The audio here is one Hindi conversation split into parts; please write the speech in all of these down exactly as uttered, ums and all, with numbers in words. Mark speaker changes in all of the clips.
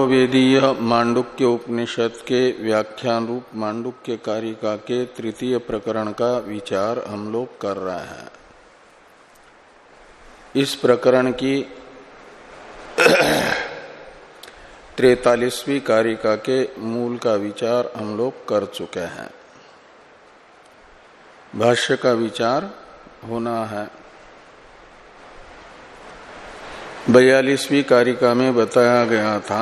Speaker 1: अथर्ववेदीय मांडुक्य उपनिषद के व्याख्यान रूप मांडुक्य कारिका के तृतीय प्रकरण का विचार हम लोग कर रहे हैं। इस प्रकरण की तैतालीसवीं कारिका के मूल का विचार हम लोग कर चुके हैं। भाष्य का विचार होना है। बयालीसवीं कारिका में बताया गया था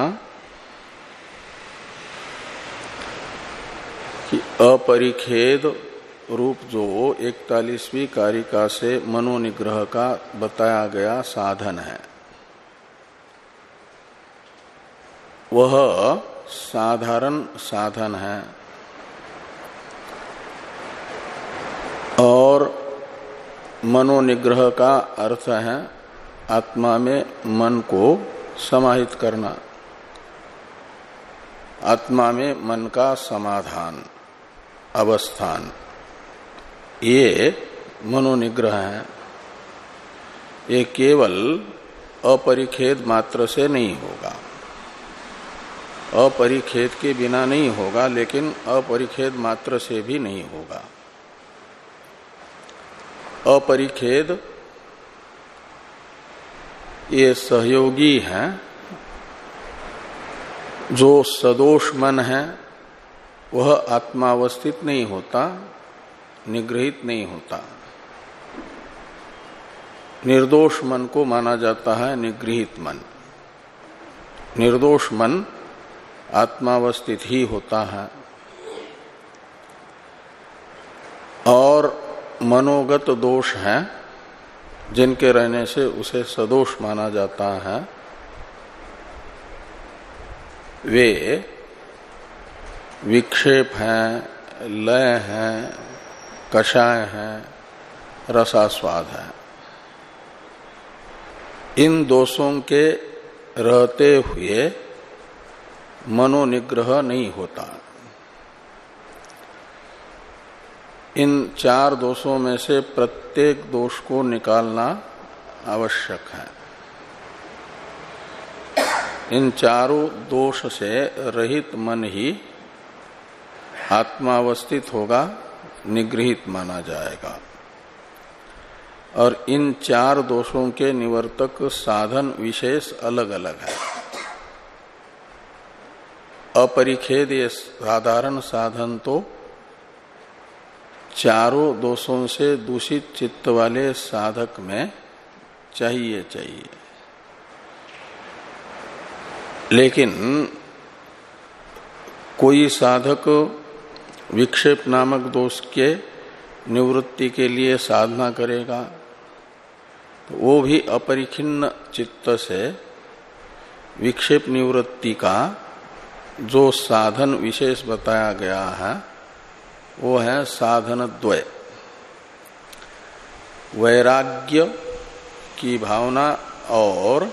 Speaker 1: कि अपरिखेद रूप जो इकतालीसवीं कारिका से मनोनिग्रह का बताया गया साधन है, वह साधारण साधन है और मनोनिग्रह का अर्थ है आत्मा में मन को समाहित करना, आत्मा में मन का समाधान अवस्थान, ये मनोनिग्रह है। ये केवल अपरिखेद मात्र से नहीं होगा, अपरिखेद के बिना नहीं होगा, लेकिन अपरिखेद मात्र से भी नहीं होगा। अपरिखेद ये सहयोगी हैं। जो सदोष मन है वह आत्मावस्थित नहीं होता, निगृहित नहीं होता। निर्दोष मन को माना जाता है निगृहित मन। निर्दोष मन आत्मावस्थित ही होता है। और मनोगत दोष है जिनके रहने से उसे सदोष माना जाता है, वे विक्षेप हैं, लय हैं, कषाय हैं, रसास्वाद है। इन दोषों के रहते हुए मनोनिग्रह नहीं होता। इन चार दोषों में से प्रत्येक दोष को निकालना आवश्यक है। इन चारों दोष से रहित मन ही आत्मावस्थित होगा, निगृहित माना जाएगा। और इन चार दोषों के निवर्तक साधन विशेष अलग अलग है। अपरिखेद ये साधारण साधन तो चारों दोषों से दूषित चित्त वाले साधक में चाहिए चाहिए लेकिन कोई साधक विक्षेप नामक दोष के निवृत्ति के लिए साधना करेगा तो वो भी अपरिखिन्न चित्त से विक्षेप निवृत्ति का जो साधन विशेष बताया गया है वो है साधन द्वय। वैराग्य की भावना और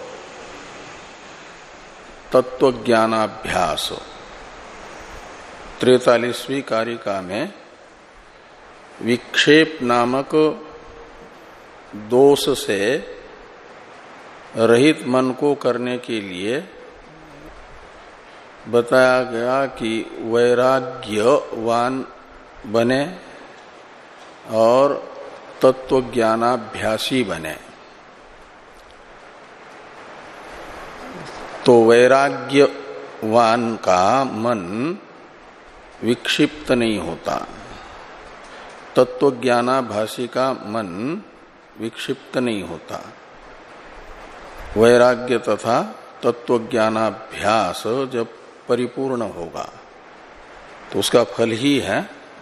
Speaker 1: तत्वज्ञानाभ्यास। तैतालीसवीं कारिका में विक्षेप नामक दोष से रहित मन को करने के लिए बताया गया कि वैराग्यवान बने और तत्वज्ञानाभ्यासी बने। तो वैराग्यवान का मन विक्षिप्त नहीं होता, तत्वज्ञानाभासी का मन विक्षिप्त नहीं होता। वैराग्य तथा तत्वज्ञानाभ्यास जब परिपूर्ण होगा तो उसका फल ही है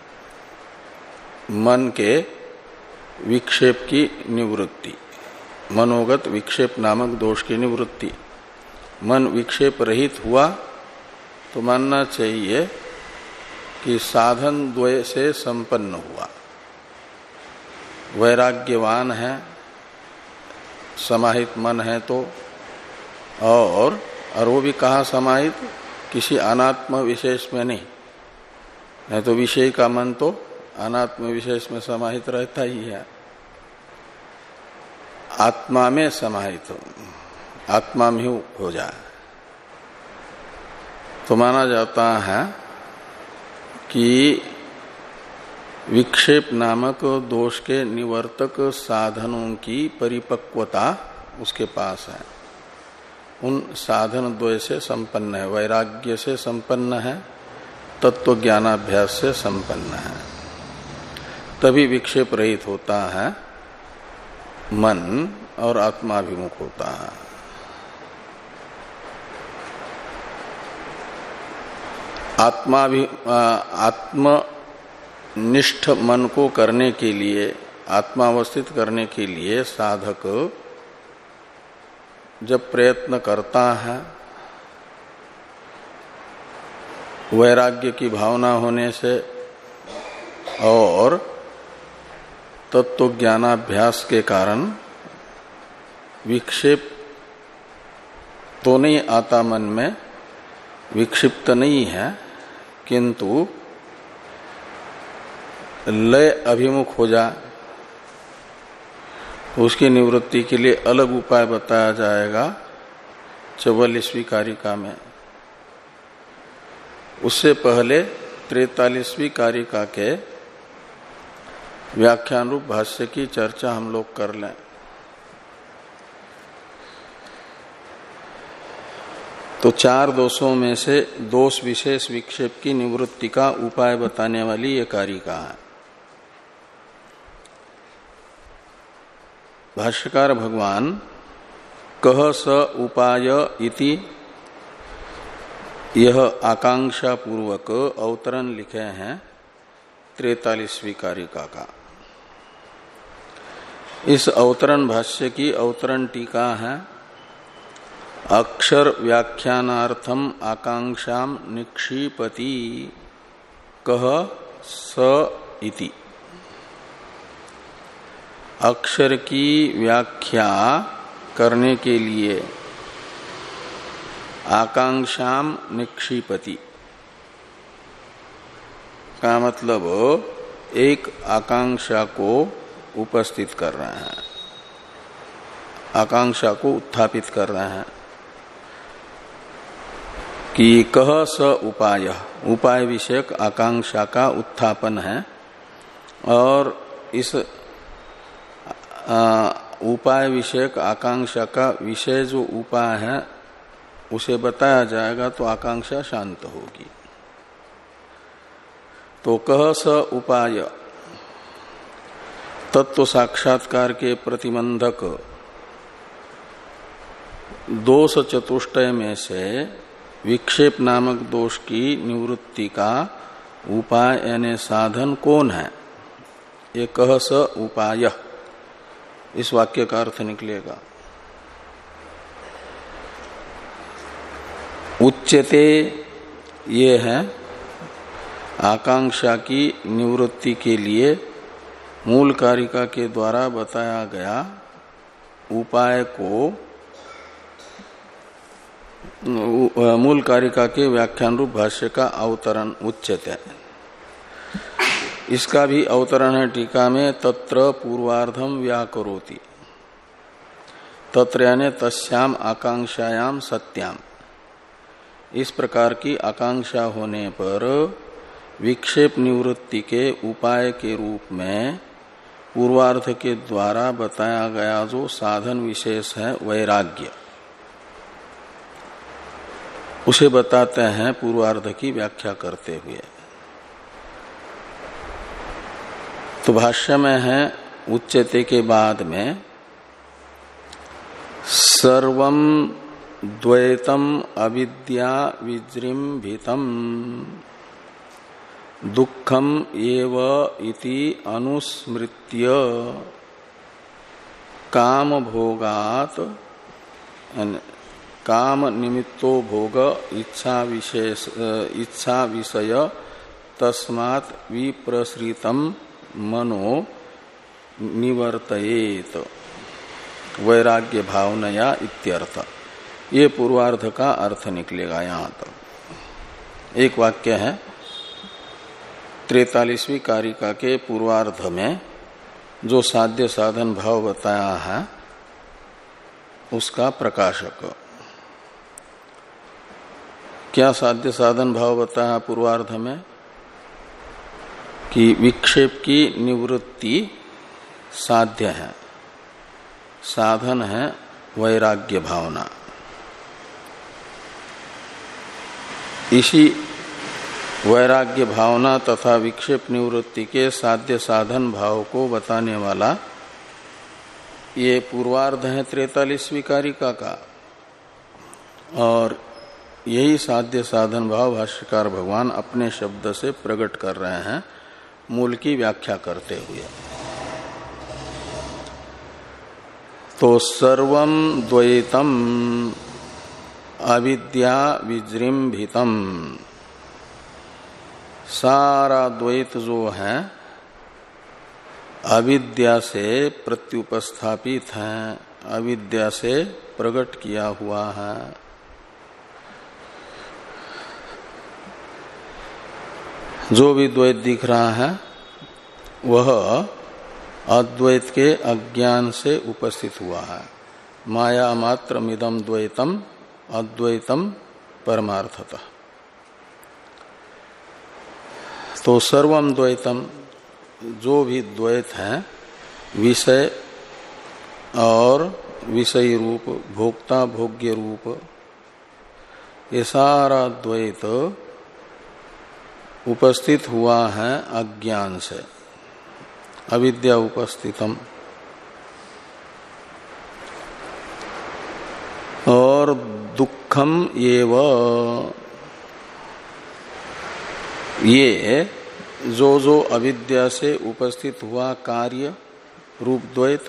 Speaker 1: मन के विक्षेप की निवृत्ति, मनोगत विक्षेप नामक दोष की निवृत्ति। मन विक्षेप रहित हुआ तो मानना चाहिए कि साधन द्वय से संपन्न हुआ। वैराग्यवान है, समाहित मन है तो, और और वो भी कहाँ समाहित, किसी अनात्म विशेष में नहीं, नहीं तो विषय का मन तो अनात्म विशेष में समाहित रहता ही है। आत्मा में समाहित हो, आत्मा में हो जाए तो माना जाता है कि विक्षेप नामक दोष के निवर्तक साधनों की परिपक्वता उसके पास है, उन साधन द्वय से संपन्न है, वैराग्य से संपन्न है, तत्व ज्ञानाभ्यास से संपन्न है, तभी विक्षेप रहित होता है मन और आत्माभिमुख होता है। आत्माभि आत्मनिष्ठ मन को करने के लिए, आत्मावस्थित करने के लिए साधक जब प्रयत्न करता है, वैराग्य की भावना होने से और तत्व ज्ञानाभ्यास के कारण विक्षेप तो नहीं आता मन में, विक्षिप्त नहीं है, किंतु लय अभिमुख हो जाए तो उसकी निवृत्ति के लिए अलग उपाय बताया जाएगा चौवालीसवीं कारिका में। उससे पहले तैंतालीसवीं कारिका के व्याख्यान रूप भाष्य की चर्चा हम लोग कर लें। तो चार दोषों में से दोष विशेष विक्षेप की निवृत्ति का उपाय बताने वाली ये कारिका है। भाष्यकार भगवान कह स उपाय इति यह आकांक्षा पूर्वक अवतरण लिखे हैं तैंतालीसवीं कारिका का। इस अवतरण भाष्य की अवतरण टीका है अक्षर व्याख्यानार्थम आकांक्षाम निक्षिपति कह स इति। अक्षर की व्याख्या करने के लिए आकांक्षाम निक्षिपति का मतलब एक आकांक्षा को उपस्थित कर रहे हैं, आकांक्षा को उत्थापित कर रहे हैं कि कह स उपाय, उपाय विषयक आकांक्षा का उत्थापन है। और इस आ, उपाय विषयक आकांक्षा का विषय जो उपाय है उसे बताया जाएगा तो आकांक्षा शांत होगी। तो कह स उपाय तत्व साक्षात्कार के प्रतिबंधक दोष चतुष्टय में से विक्षेप नामक दोष की निवृत्ति का उपाय यानी साधन कौन है? ये कह स उपाय, इस वाक्य का अर्थ निकलेगा। उच्यते ये है आकांक्षा की निवृत्ति के लिए मूल कारिका के द्वारा बताया गया उपाय को मूल कारिका के व्याख्यान रूप भाष्य का अवतरण उच्यते। इसका भी अवतरण है टीका में तत्र पूर्वार्धम व्याकरोति, तत्र यानी तस्याम आकांक्षायाम सत्याम। इस प्रकार की आकांक्षा होने पर विक्षेप निवृत्ति के उपाय के रूप में पूर्वार्ध के द्वारा बताया गया जो साधन विशेष है वैराग्य, उसे बताते हैं पूर्वार्ध की व्याख्या करते हुए। तो भाष्य में है उच्यते के बाद में सर्वम द्वैतम अविद्या विजृंभितम दुखम एव इति अनुस्मृत्य काम भोगात काम निमित्तो भोग इच्छा विशेष इच्छा विषय तस्मात् विप्रसृतम मनो निवर्तयेत वैराग्य भावनया इत्यर्थ। ये पूर्वार्ध का अर्थ निकलेगा। यहाँ तक एक वाक्य है तैंतालीसवीं कारिका के पूर्वार्ध में जो साध्य साधन भाव बताया है उसका प्रकाशक। क्या साध्य साधन भाव बताया पूर्वार्ध में कि विक्षेप की निवृत्ति साध्य है, साधन है वैराग्य भावना। इसी वैराग्य भावना तथा विक्षेप निवृत्ति के साध्य साधन भाव को बताने वाला ये पूर्वार्ध है तैंतालीसवीं कारिका का, और यही साध्य साधन भाव भाष्यकार भगवान अपने शब्द से प्रकट कर रहे हैं मूल की व्याख्या करते हुए। तो सर्वं द्वैतम अविद्या विजृंभितम, सारा द्वैत जो है अविद्या से प्रत्युपस्थापित है, अविद्या से प्रकट किया हुआ है। जो भी द्वैत दिख रहा है वह अद्वैत के अज्ञान से उपस्थित हुआ है। माया मात्र मिदम द्वैतम अद्वैतम परमार्थतः। तो सर्वम द्वैतम, जो भी द्वैत है विषय और विषय रूप, भोक्ता भोग्य रूप, ये सारा द्वैत उपस्थित हुआ है अज्ञान से, अविद्या उपस्थितम। और दुखम एव, ये जो जो अविद्या से उपस्थित हुआ कार्य रूप द्वैत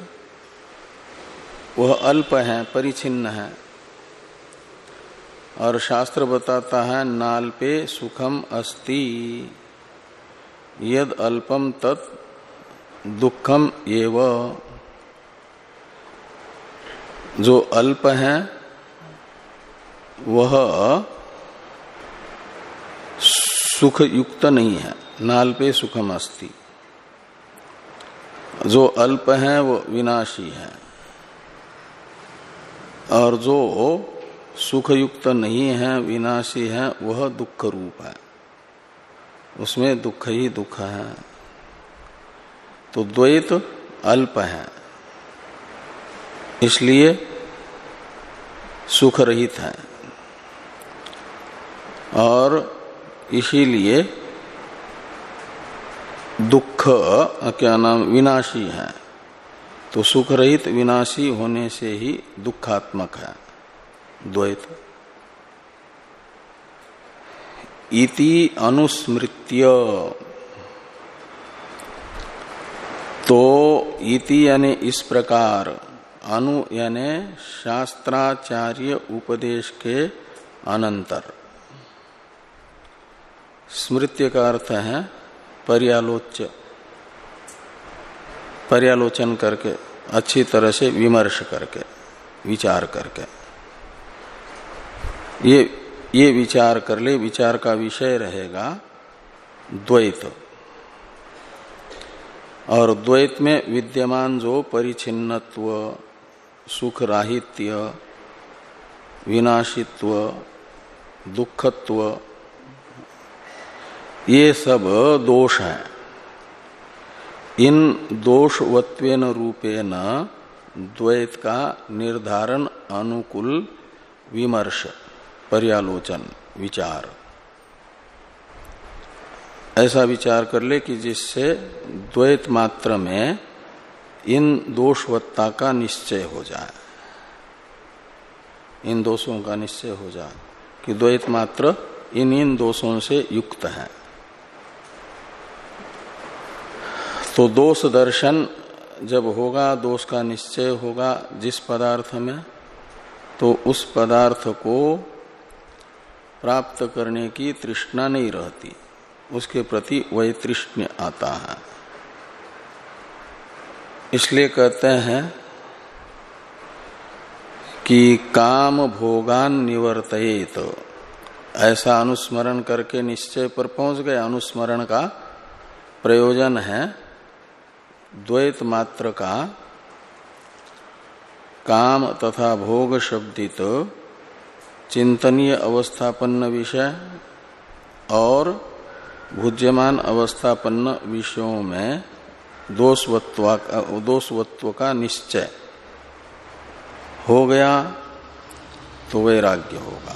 Speaker 1: वह अल्प है, परिचिन्न है। और शास्त्र बताता है नाल्पे सुखम अस्ति, यद अल्पम तत् दुखम एव। जो अल्प है वह सुख युक्त नहीं है, नाल्पे सुखम अस्ति। जो अल्प है वो विनाशी है, और जो सुख युक्त नहीं है, विनाशी है, वह दुख रूप है, उसमें दुख ही दुख है। तो द्वैत अल्प है, इसलिए सुख रहित है, और इसीलिए दुख क्या नाम विनाशी है। तो सुख रहित विनाशी होने से ही दुखात्मक है द्वैत। इति अनुस्मृत्य, तो इति यानी इस प्रकार, अनु यानी शास्त्राचार्य उपदेश के अनंतर, स्मृत्य का अर्थ है पर्यालोच्य, पर्यालोचन करके, अच्छी तरह से विमर्श करके, विचार करके। ये ये विचार कर ले, विचार का विषय रहेगा द्वैत। और द्वैत में विद्यमान जो परिच्छिन्नत्व, सुख राहित्य, विनाशित्व, दुखत्व, ये सब दोष हैं। इन दोषवत्वेन रूपेण द्वैत का निर्धारण, अनुकूल विमर्श, पर्यालोचन, विचार, ऐसा विचार कर ले कि जिससे द्वैत मात्र में इन दोषवत्ता का निश्चय हो जाए, इन दोषों का निश्चय हो जाए कि द्वैत मात्र इन इन दोषों से युक्त है। तो दोष दर्शन जब होगा, दोष का निश्चय होगा जिस पदार्थ में, तो उस पदार्थ को प्राप्त करने की तृष्णा नहीं रहती, उसके प्रति वैतृष्ण्य आता है। इसलिए कहते हैं कि काम भोगान निवर्तयेत, ऐसा अनुस्मरण करके निश्चय पर पहुंच गए। अनुस्मरण का प्रयोजन है द्वैत मात्र का काम तथा भोग शब्दित चिंतनीय अवस्थापन्न विषय और भुज्यमान अवस्थापन्न विषयों में दोषवत्व दोषवत्व का निश्चय हो गया तो वैराग्य होगा।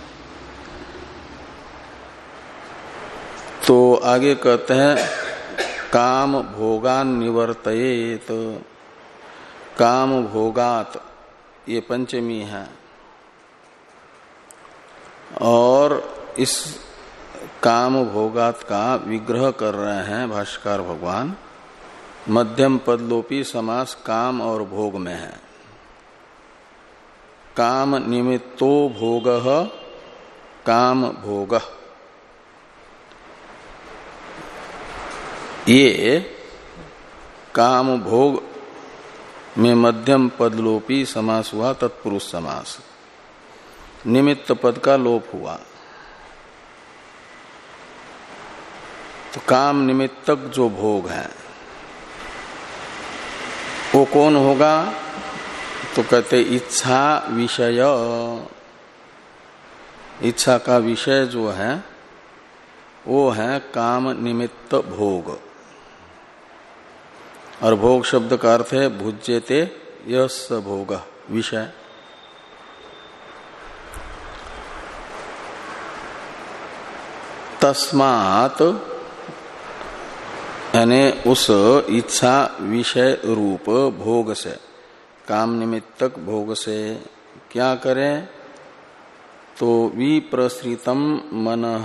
Speaker 1: तो आगे कहते हैं काम भोगान निवर्तयेत। काम भोगात ये पंचमी है और इस काम भोगात का विग्रह कर रहे हैं भाष्यकार भगवान। मध्यम पदलोपी समास काम और भोग में है। काम निमित्तो भोगः काम भोगः, ये काम भोग में मध्यम पदलोपी समास हुआ, तत्पुरुष समास। निमित्त पद का लोप हुआ तो काम निमित्तक जो भोग है वो कौन होगा? तो कहते इच्छा विषय। इच्छा का विषय जो है वो है काम निमित्त भोग। और भोग शब्द का अर्थ है भुज्यते यस भोग, विषय। तस्मात् यानी उस इच्छा विषय रूप भोग से, काम निमित्तक भोग से क्या करें? तो विप्रसृतम मनः।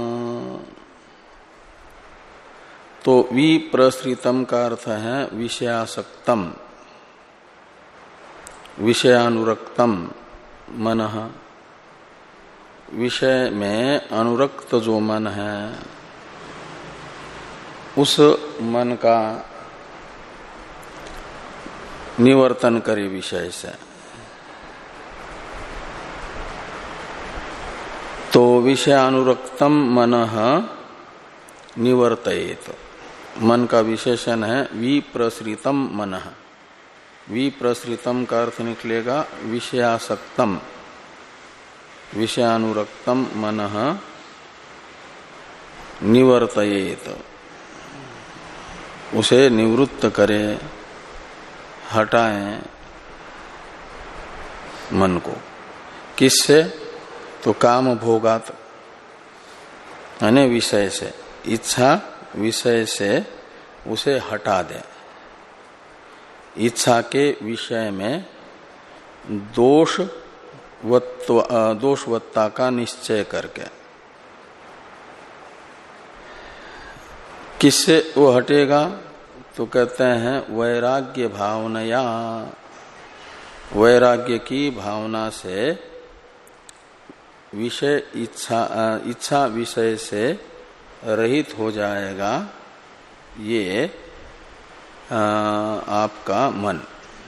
Speaker 1: तो विप्रसृतम का अर्थ है विषयासक्तम, विषयानुरक्तम मनः। विषय में अनुरक्त जो मन है उस मन का निवर्तन करे विषय से। तो विषयानुरक्तम मनः निवर्तयेत। मन का विशेषण है विप्रसृतम मनः। विप्रसृतम का अर्थ निकलेगा विषयासक्तम, विषयानुरक्तम मनः निवर्तयेत, उसे निवृत्त करे, हटाएं मन को। किससे? तो काम भोगात यानी विषय से, इच्छा विषय से उसे हटा दे। इच्छा के विषय में दोष दोषवत्ता का निश्चय करके। किससे वो हटेगा? तो कहते हैं वैराग्य भावनया। वैराग्य की भावना से विषय इच्छा इच्छा विषय से रहित हो जाएगा ये आ, आपका मन।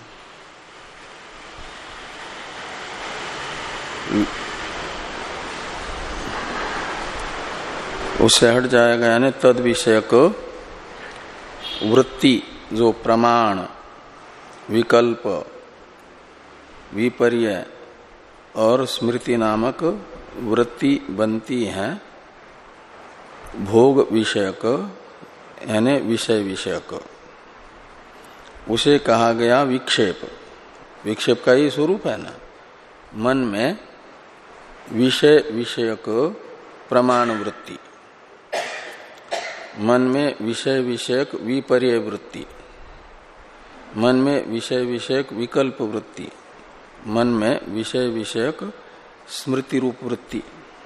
Speaker 1: उससे हट जाएगा यानी तद विषयक वृत्ति जो प्रमाण, विकल्प, विपर्य और स्मृति नामक वृत्ति बनती है भोग विषयक यानी विषय विषयक, उसे कहा गया विक्षेप। विक्षेप का ही स्वरूप है ना। मन में विषय विषयक प्रमाण वृत्ति, मन में विषय विषयक विपर्य वृत्ति, मन में विषय विषयक विकल्प वृत्ति, मन में विषय विषयक स्मृति रूप वृत्ति।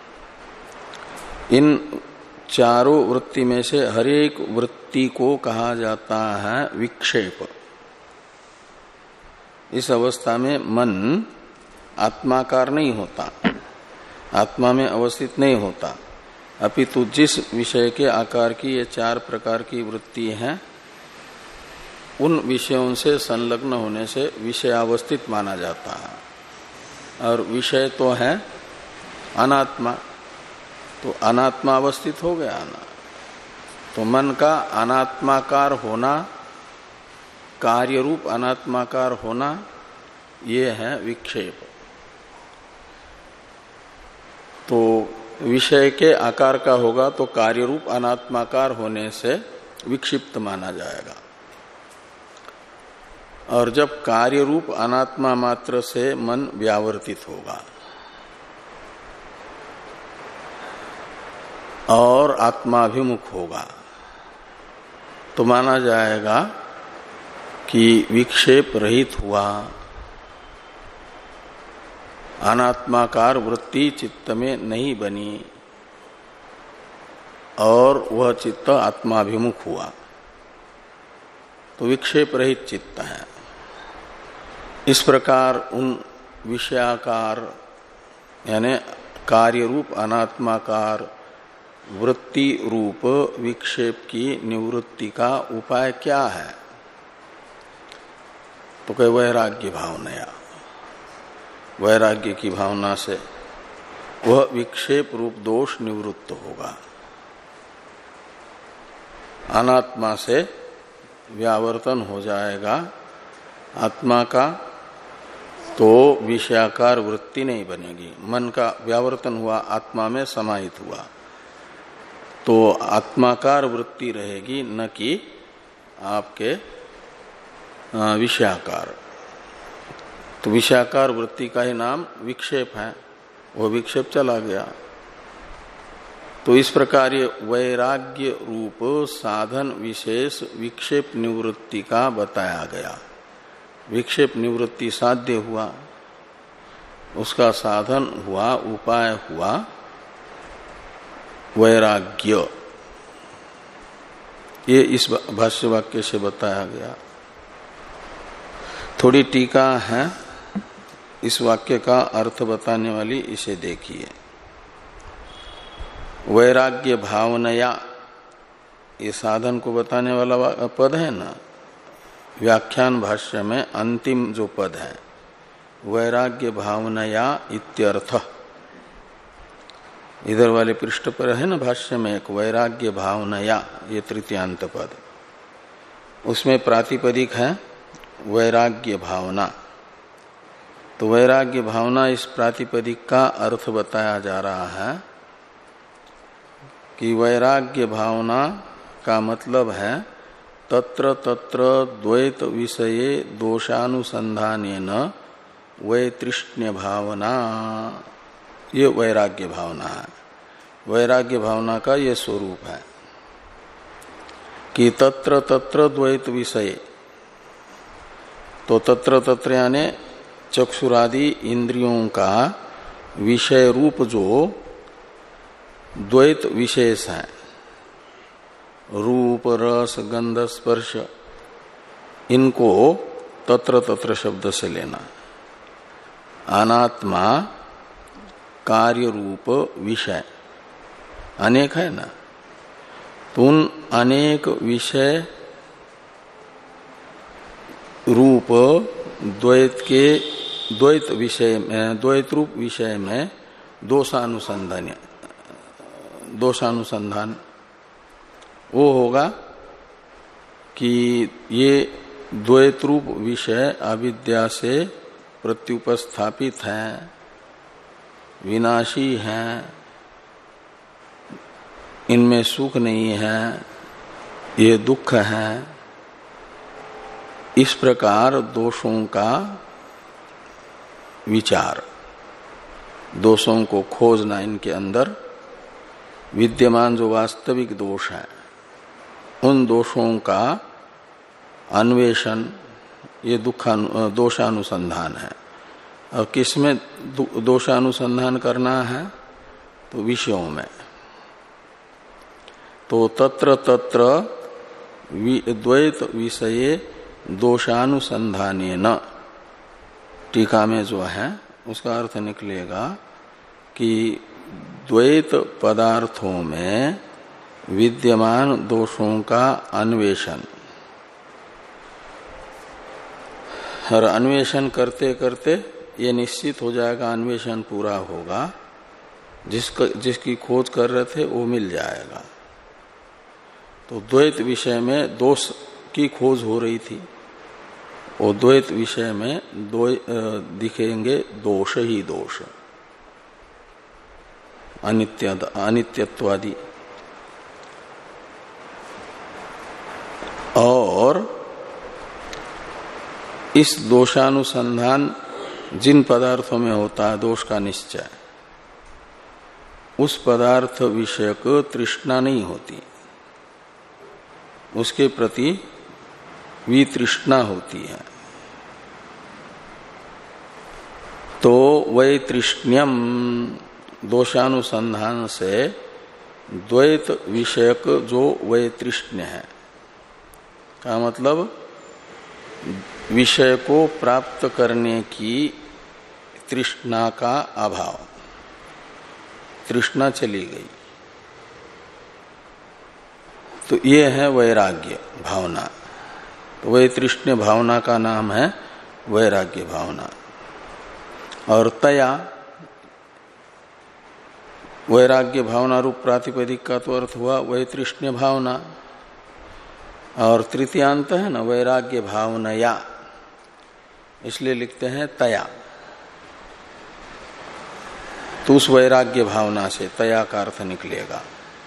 Speaker 1: इन चारों वृत्ति में से हरेक वृत्ति को कहा जाता है विक्षेप। इस अवस्था में मन आत्माकार नहीं होता, आत्मा में अवस्थित नहीं होता, अपितु जिस विषय के आकार की ये चार प्रकार की वृत्ति हैं उन विषयों से संलग्न होने से विषयावस्थित माना जाता है। और विषय तो है अनात्मा, तो अनात्मा अवस्थित हो गया ना। तो मन का अनात्माकार होना, कार्य रूप अनात्माकार होना, ये है विक्षेप। तो विषय के आकार का होगा तो कार्य रूप अनात्माकार होने से विक्षिप्त माना जाएगा। और जब कार्य रूप अनात्मा मात्र से मन व्यावर्तित होगा और आत्माभिमुख होगा तो माना जाएगा कि विक्षेप रहित हुआ, अनात्माकार वृत्ति चित्त में नहीं बनी और वह चित्त आत्माभिमुख हुआ तो विक्षेप रहित चित्त है। इस प्रकार उन विषयाकार यानी कार्य रूप अनात्माकार वृत्ति रूप विक्षेप की निवृत्ति का उपाय क्या है? तो कहे वैराग्य भावना। वैराग्य की भावना से वह विक्षेप रूप दोष निवृत्त होगा, अनात्मा से व्यावर्तन हो जाएगा आत्मा का, तो विषयाकार वृत्ति नहीं बनेगी। मन का व्यावर्तन हुआ, आत्मा में समाहित हुआ तो आत्माकार वृत्ति रहेगी, न कि आपके विषयाकार। तो विषयाकार वृत्ति का ही नाम विक्षेप है, वो विक्षेप चला गया। तो इस प्रकार ये वैराग्य रूप साधन विशेष विक्षेप निवृत्ति का बताया गया। विक्षेप निवृत्ति साध्य हुआ, उसका साधन हुआ, उपाय हुआ वैराग्य। ये इस भाष्य वाक्य से बताया गया। थोड़ी टीका है इस वाक्य का अर्थ बताने वाली, इसे देखिए। वैराग्य भावनया, ये साधन को बताने वाला पद है ना, व्याख्यान भाष्य में अंतिम जो पद है वैराग्य भावनया इत्यर्थ, इधर वाले पृष्ठ पर है ना भाष्य में एक वैराग्य भावनया, ये तृतीयांत पद, उसमें प्रातिपदिक है वैराग्य भावना। तो वैराग्य भावना इस प्रातिपदिक का अर्थ बताया जा रहा है कि वैराग्य भावना का मतलब है तत्र तत्र द्वैत विषये दोषानुसंधानेन वैतृष्ण्य भावना, ये वैराग्य भावना है। वैराग्य भावना का ये स्वरूप है कि तत्र तत्र द्वैत विषय, तो तत्र तत्र यानी चक्षुरादि इंद्रियों का विषय रूप जो द्वैत विशेष है, रूप रस गंध स्पर्श, इनको तत्र तत्र शब्द से लेना। अनात्मा कार्य रूप विषय अनेक है ना, तो उन अनेक विषय रूप द्वैत के द्वैत विषय में, द्वैत रूप विषय में दोषानुसंधान, दोषानुसंधान वो होगा कि ये द्वैत रूप विषय अविद्या से प्रत्युपस्थापित हैं, विनाशी हैं, इनमें सुख नहीं है, ये दुख है। इस प्रकार दोषों का विचार, दोषों को खोजना, इनके अंदर विद्यमान जो वास्तविक दोष है उन दोषों का अन्वेषण, ये दुखानु दोषानुसंधान है। और किसमें दोषानुसंधान करना है? तो विषयों में। तो तत्र तत्र द्वैत विषये दोषानुसंधानेन, टीका में जो है उसका अर्थ निकलेगा कि द्वैत पदार्थों में विद्यमान दोषों का अन्वेषण, और अन्वेषण करते करते ये निश्चित हो जाएगा, अन्वेषण पूरा होगा, जिसका जिसकी खोज कर रहे थे वो मिल जाएगा। तो द्वैत विषय में दोष की खोज हो रही थी, वो द्वैत विषय में दो दिखेंगे दोष ही दोष। अनित्य अनित्यत्वादि। और इस दोषानुसंधान जिन पदार्थों में होता है दोष का निश्चय, उस पदार्थ विषयक तृष्णा नहीं होती, उसके प्रति वितृष्णा होती है। तो वैतृष्ण्यम दोषानुसंधान से द्वैत विषयक जो वैतृष्ण्य है का मतलब विषय को प्राप्त करने की तृष्णा का अभाव, तृष्णा चली गई, तो ये है वैराग्य भावना। तो वैतृष्ण्य भावना का नाम है वैराग्य भावना। और तया वैराग्य भावना रूप प्रातिपदिक का तो अर्थ हुआ वैतृष्ण्य भावना, और तृतीयांत है ना वैराग्य भावनया, इसलिए लिखते हैं तया। तो उस वैराग्य भावना से तया का अर्थ निकलेगा।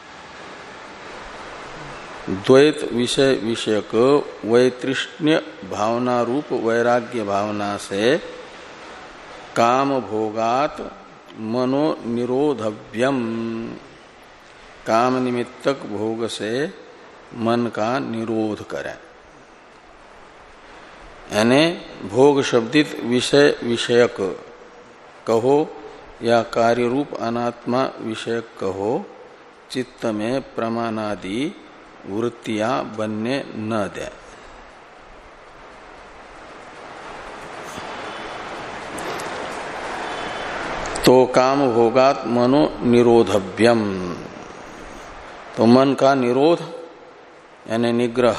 Speaker 1: द्वैत विषय विषयक वैतृष्ण्य भावना रूप वैराग्य भावना से काम भोगात मनो निरोधव्यम, काम निमित्तक भोग से मन का निरोध करें। यानी भोग शब्दित विषय विषयक कहो या कार्य रूप अनात्मा विषयक कहो, चित्त में प्रमाणादि वृत्तियां बनने न दे। तो काम भोगात मनो निरोधव्यम, तो मन का निरोध यानी निग्रह,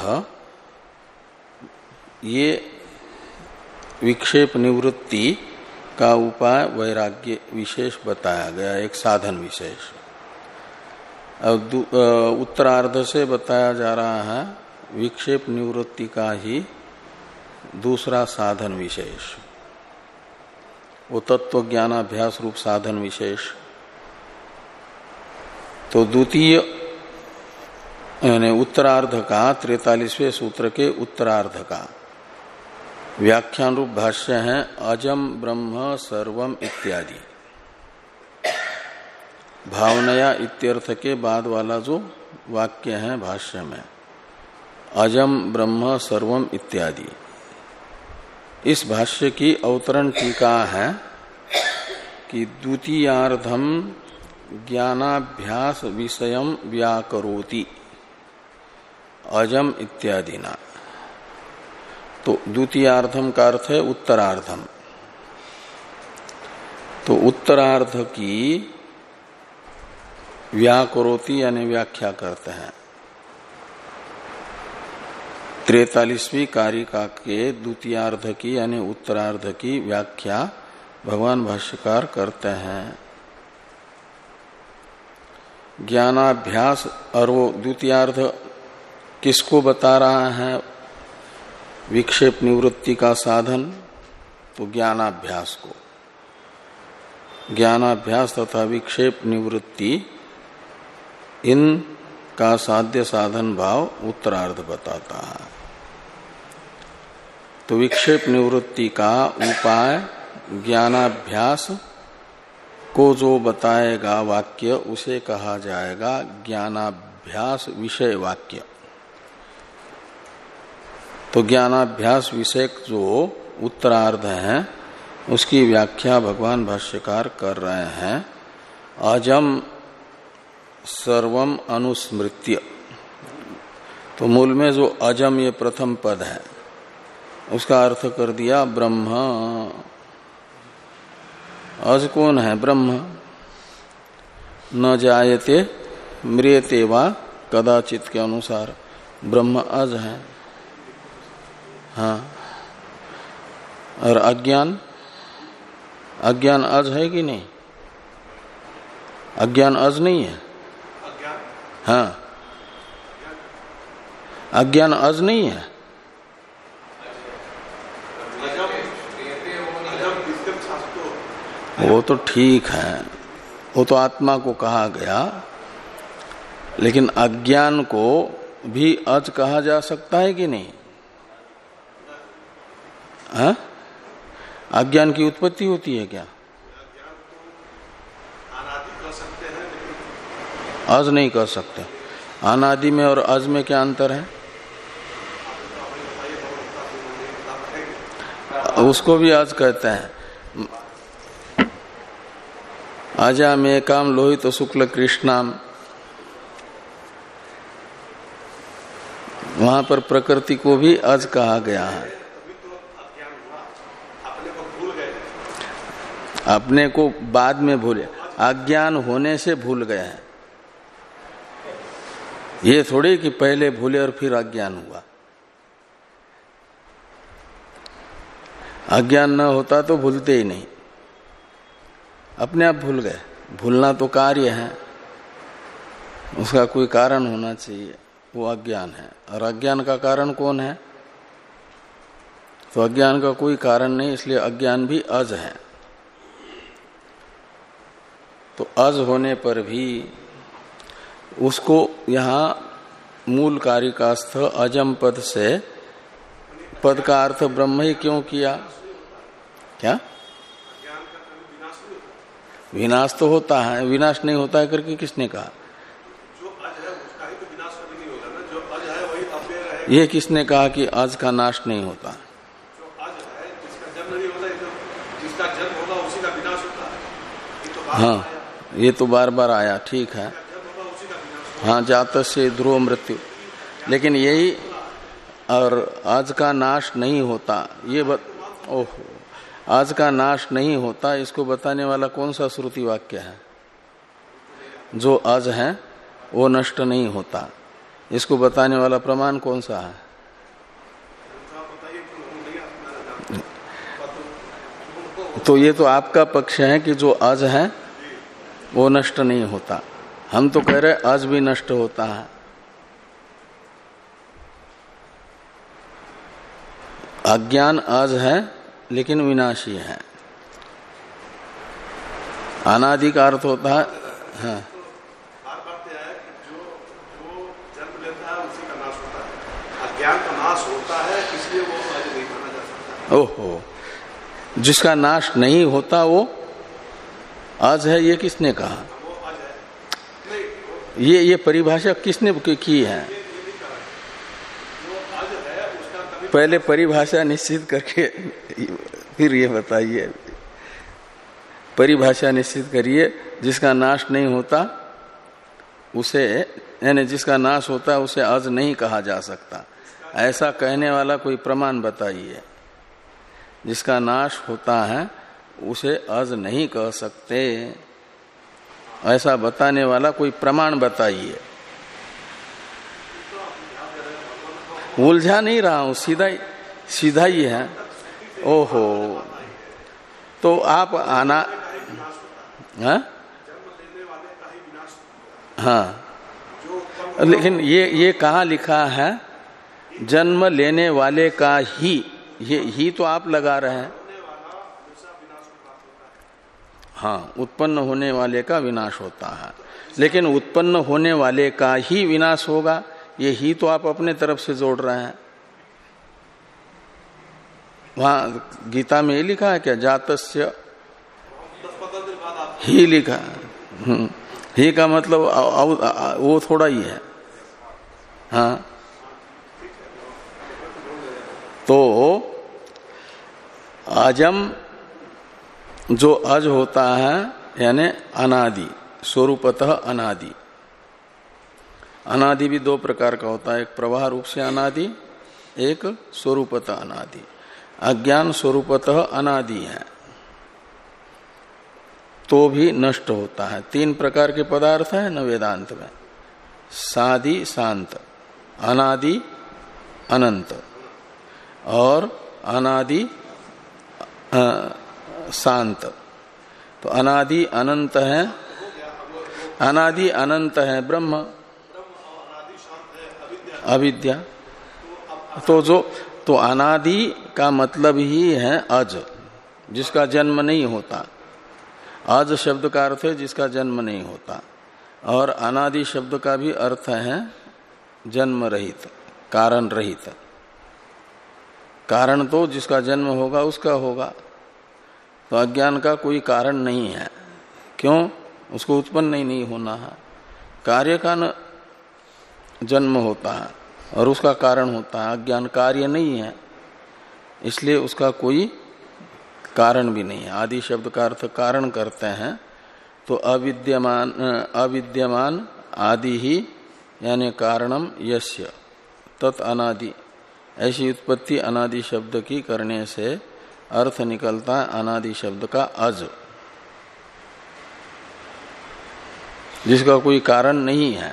Speaker 1: ये विक्षेप निवृत्ति का उपाय वैराग्य विशेष बताया गया, एक साधन विशेष। अब उत्तरार्ध से बताया जा रहा है विक्षेप निवृत्ति का ही दूसरा साधन विशेष, वो तत्व ज्ञानाभ्यास रूप साधन विशेष। तो द्वितीय यानी उत्तरार्ध का तैंतालीसवें सूत्र के उत्तरार्ध का व्याख्यान रूप भाष्य है अजम ब्रह्म सर्वम इत्यादि। भावनया इत्यर्थ के बाद वाला जो वाक्य है भाष्य में अजम ब्रह्म सर्वम इत्यादि, इस भाष्य की अवतरण टीका है कि द्वितीयार्धम ज्ञानाभ्यास विषयम व्याकरोति अजम इत्यादि ना। तो द्वितीयार्धम का अर्थ है उत्तरार्धम। तो उत्तरार्ध की व्याकरोति यानी व्याख्या करते हैं। तैंतालीसवीं कारिका के द्वितीयार्ध की यानी उत्तरार्ध की व्याख्या भगवान भाष्यकार करते हैं। ज्ञानाभ्यास, और वो द्वितीयार्ध किसको बता रहा है? विक्षेप निवृत्ति का साधन, तो ज्ञानाभ्यास को। ज्ञानाभ्यास तथा विक्षेप निवृत्ति इन का साध्य साधन भाव उत्तरार्ध बताता है। तो विक्षेप निवृत्ति का उपाय ज्ञानाभ्यास को जो बताएगा वाक्य, उसे कहा जाएगा ज्ञानाभ्यास विषय वाक्य। तो ज्ञानाभ्यास विषयक जो उत्तरार्ध है उसकी व्याख्या भगवान भाष्यकार कर रहे हैं अजम सर्वम अनुस्मृत्य। तो मूल में जो अजम ये प्रथम पद है उसका अर्थ कर दिया ब्रह्म। अज कौन है? ब्रह्म। न जायते म्रियते वा कदाचित के अनुसार ब्रह्म अज है। हाँ, और अज्ञान, अज्ञान अज है कि नहीं? अज्ञान अज नहीं है। हाँ, अज्ञान अज नहीं है। वो तो ठीक है, वो तो आत्मा को कहा गया, लेकिन अज्ञान को भी अज कहा जा सकता है कि नहीं? हाँ? अज्ञान की उत्पत्ति होती है क्या? अज नहीं कह सकते। अनादि में और अज में क्या अंतर है? उसको भी अज कहते हैं। अजा में काम लोहित तो शुक्ल कृष्णाम, वहां पर प्रकृति को भी अज कहा गया है। अपने को बाद में भूले, अज्ञान होने से भूल गए हैं। ये थोड़ी कि पहले भूले और फिर अज्ञान हुआ। अज्ञान न होता तो भूलते ही नहीं, अपने आप भूल गए। भूलना तो कार्य है, उसका कोई कारण होना चाहिए, वो अज्ञान है। और अज्ञान का कारण कौन है? तो अज्ञान का कोई कारण नहीं, इसलिए अज्ञान भी अज है। तो अज होने पर भी उसको यहाँ मूल कारिकास्थ अजम पद से पद का अर्थ ब्रह्म ही क्यों किया? क्या विनाश तो होता है, विनाश नहीं होता है करके किसने कहा?
Speaker 2: जो अज है उसका ही तो विनाश कभी नहीं होगा ना। जो अज है वही अव्यय रहेगा।
Speaker 1: ये किसने कहा कि अज का नाश नहीं होता?
Speaker 2: जो अज है जिसका जन्म नहीं होता, जिसका जन्म होगा उसी का विनाश होता है। ये तो
Speaker 1: हाँ, ये तो बार बार आया, ठीक है। हाँ, जातस्य ध्रुव मृत्यु, लेकिन यही और आज का नाश नहीं होता, ये बत, ओहो, आज का नाश नहीं होता, इसको बताने वाला कौन सा श्रुति वाक्य है? जो आज है वो नष्ट नहीं होता, इसको बताने वाला प्रमाण कौन सा है? तो ये तो आपका पक्ष है कि जो आज है वो नष्ट नहीं होता। हम तो कह रहे आज भी नष्ट होता है। अज्ञान आज है लेकिन विनाशी है। अनादि का अर्थ होता है, हाँ,
Speaker 2: बार बार तो है कि जो जो जन्म लेता है उसी का नाश होता है। अज्ञान का नाश होता है, इसलिए वो आज नहीं माना जा सकता।
Speaker 1: ओहो, जिसका नाश नहीं होता वो आज है, ये किसने कहा? ये ये परिभाषा किसने की है? पहले परिभाषा निश्चित करके फिर ये बताइए। परिभाषा निश्चित करिए। जिसका नाश नहीं होता उसे, यानी जिसका नाश होता है उसे आज नहीं कहा जा सकता, ऐसा कहने वाला कोई प्रमाण बताइए। जिसका नाश होता है उसे आज नहीं कह सकते, ऐसा बताने वाला कोई प्रमाण बताइए। उलझा नहीं रहा हूं, सीधा सीधा ही है। ओहो, तो आप आना, हाँ हाँ, लेकिन ये ये कहाँ लिखा है? जन्म लेने वाले का ही, ये ही तो आप लगा रहे हैं। हाँ, उत्पन्न होने वाले का विनाश होता है, लेकिन उत्पन्न होने वाले का ही विनाश होगा, ये ही तो आप अपने तरफ से जोड़ रहे हैं। वहां गीता में ये लिखा है क्या? जातस्य ही लिखा है। ही का मतलब वो थोड़ा ही है। हाँ, तो अजम जो अज होता है यानी अनादि, स्वरूपतः अनादि। अनादि भी दो प्रकार का होता है, एक प्रवाह रूप से अनादि, एक स्वरूपतः अनादि। अज्ञान स्वरूपतः अनादि है तो भी नष्ट होता है। तीन प्रकार के पदार्थ है न वेदांत में, सादि शांत, अनादि अनंत और अनादि शांत। तो अनादि अनंत है, अनादि अनंत है ब्रह्म, अविद्या। तो जो तो अनादि का मतलब ही है अज, जिसका जन्म नहीं होता। आज शब्द का अर्थ है जिसका जन्म नहीं होता, और अनादि शब्द का भी अर्थ है जन्म रहित, कारण रहित। कारण तो जिसका जन्म होगा उसका होगा, तो अज्ञान का कोई कारण नहीं है। क्यों? उसको उत्पन्न नहीं, नहीं होना है। कार्य का न जन्म होता है और उसका कारण होता है, अज्ञान कार्य नहीं है, इसलिए उसका कोई कारण भी नहीं है। आदि शब्द का अर्थ कारण करते हैं, तो अविद्यमान अविद्यमान आदि ही यानी कारणम यस्य तत् अनादि, ऐसी उत्पत्ति अनादि शब्द की करने से अर्थ निकलता है अनादि शब्द का अज, जिसका कोई कारण नहीं है।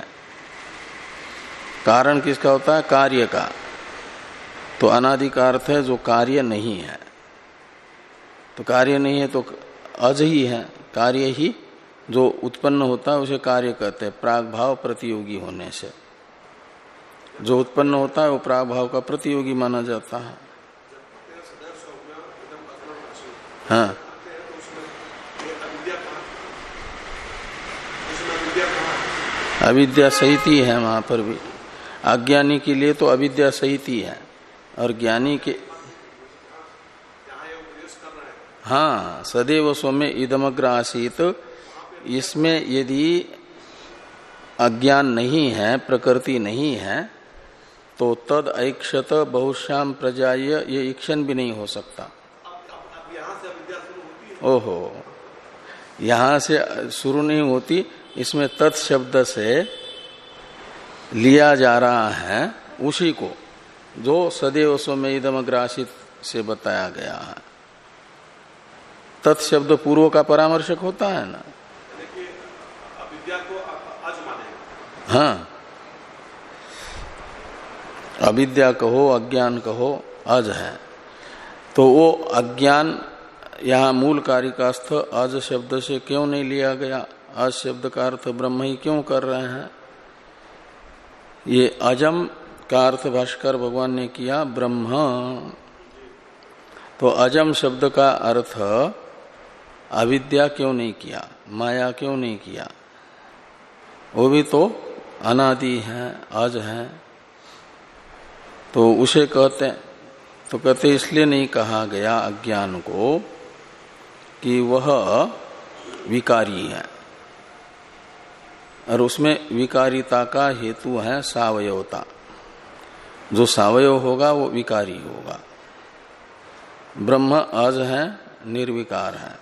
Speaker 1: कारण किसका होता है? कार्य का। तो अनादि का अर्थ है जो कार्य नहीं है। तो कार्य नहीं है तो अज ही है, कार्य ही जो उत्पन्न होता है उसे कार्य कहते हैं, प्राग भाव प्रतियोगी होने से। जो उत्पन्न होता है वो प्राग भाव का प्रतियोगी माना जाता है। हाँ, अविद्या सहित ही है वहां पर भी। अज्ञानी के लिए तो अविद्या सहित ही है, और ज्ञानी के हाँ सदैव सौम्य इदमग्र आसीत, इसमें यदि अज्ञान नहीं है, प्रकृति नहीं है, तो तद ऐक्षत बहुश्याम प्रजाय, ये ईक्षण भी नहीं हो सकता। ओहो, यहां से शुरू नहीं होती, इसमें तत् शब्द से लिया जा रहा है उसी को जो सदैव सौम्य इदमग्र आसीत से बताया गया है। तत्शब्द पूर्व का परामर्शक होता है ना।
Speaker 2: अविद्या को अज मानेगा।
Speaker 1: हाँ, अविद्या कहो अज्ञान कहो अज है, तो वो अज्ञान यहाँ मूल कारिकास्थ अज शब्द से क्यों नहीं लिया गया? अज शब्द का अर्थ ब्रह्म ही क्यों कर रहे हैं? ये अजम का अर्थ भाष्कर भगवान ने किया ब्रह्म, तो अजम शब्द का अर्थ अविद्या क्यों नहीं किया, माया क्यों नहीं किया? वो भी तो अनादि है, अज है, तो उसे कहते हैं। तो कहते इसलिए नहीं कहा गया अज्ञान को कि वह विकारी है, और उसमें विकारिता का हेतु है सावयवता। जो सावयव होगा वो विकारी होगा। ब्रह्म अज है, निर्विकार है,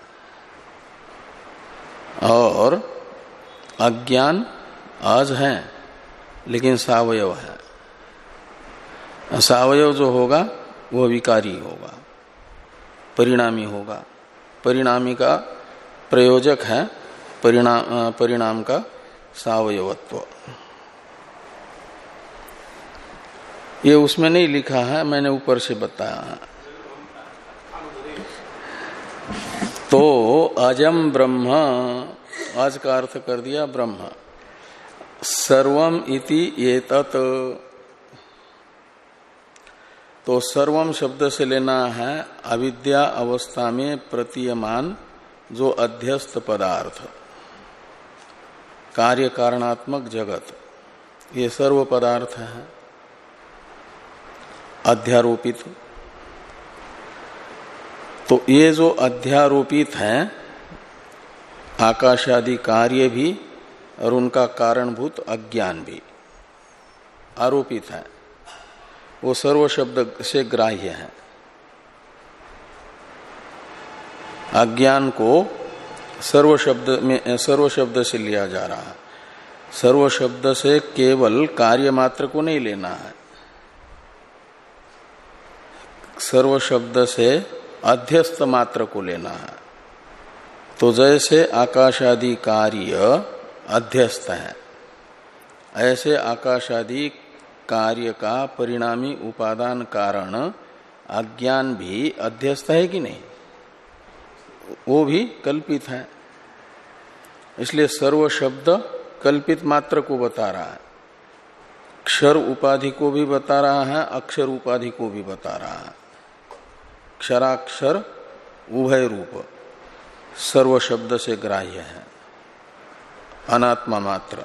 Speaker 1: और अज्ञान अज है लेकिन सावयव है। सावयव जो होगा वह विकारी होगा, परिणामी होगा। परिणामी का प्रयोजक है परिणाम, परिणाम का सावयवत्व। ये उसमें नहीं लिखा है, मैंने ऊपर से बताया है। तो अजम ब्रह्म, आज का अर्थ कर दिया ब्रह्म। सर्वम इति एतत्, तो सर्वम शब्द से लेना है अविद्या अवस्था में प्रतीयमान जो अध्यस्त पदार्थ, कार्य कारणात्मक जगत, ये सर्व पदार्थ है अध्यारोपित। तो ये जो अध्यारोपित हैं, आकाशादि कार्य भी और उनका कारणभूत अज्ञान भी आरोपित है, वो सर्व शब्द से ग्राह्य है। अज्ञान को सर्व शब्द में सर्व शब्द से लिया जा रहा है। सर्व शब्द से केवल कार्य मात्र को नहीं लेना है, सर्व शब्द से अध्यस्त मात्र को लेना है। तो जैसे आकाशादि कार्य अध्यस्त है, ऐसे आकाशादि कार्य का परिणामी उपादान कारण अज्ञान भी अध्यस्त है कि नहीं? वो भी कल्पित है। इसलिए सर्व शब्द कल्पित मात्र को बता रहा है, क्षर उपाधि को भी बता रहा है, अक्षर उपाधि को भी बता रहा है। क्षराक्षर उभय रूप, सर्व शब्द से ग्राह्य है, अनात्मा मात्र।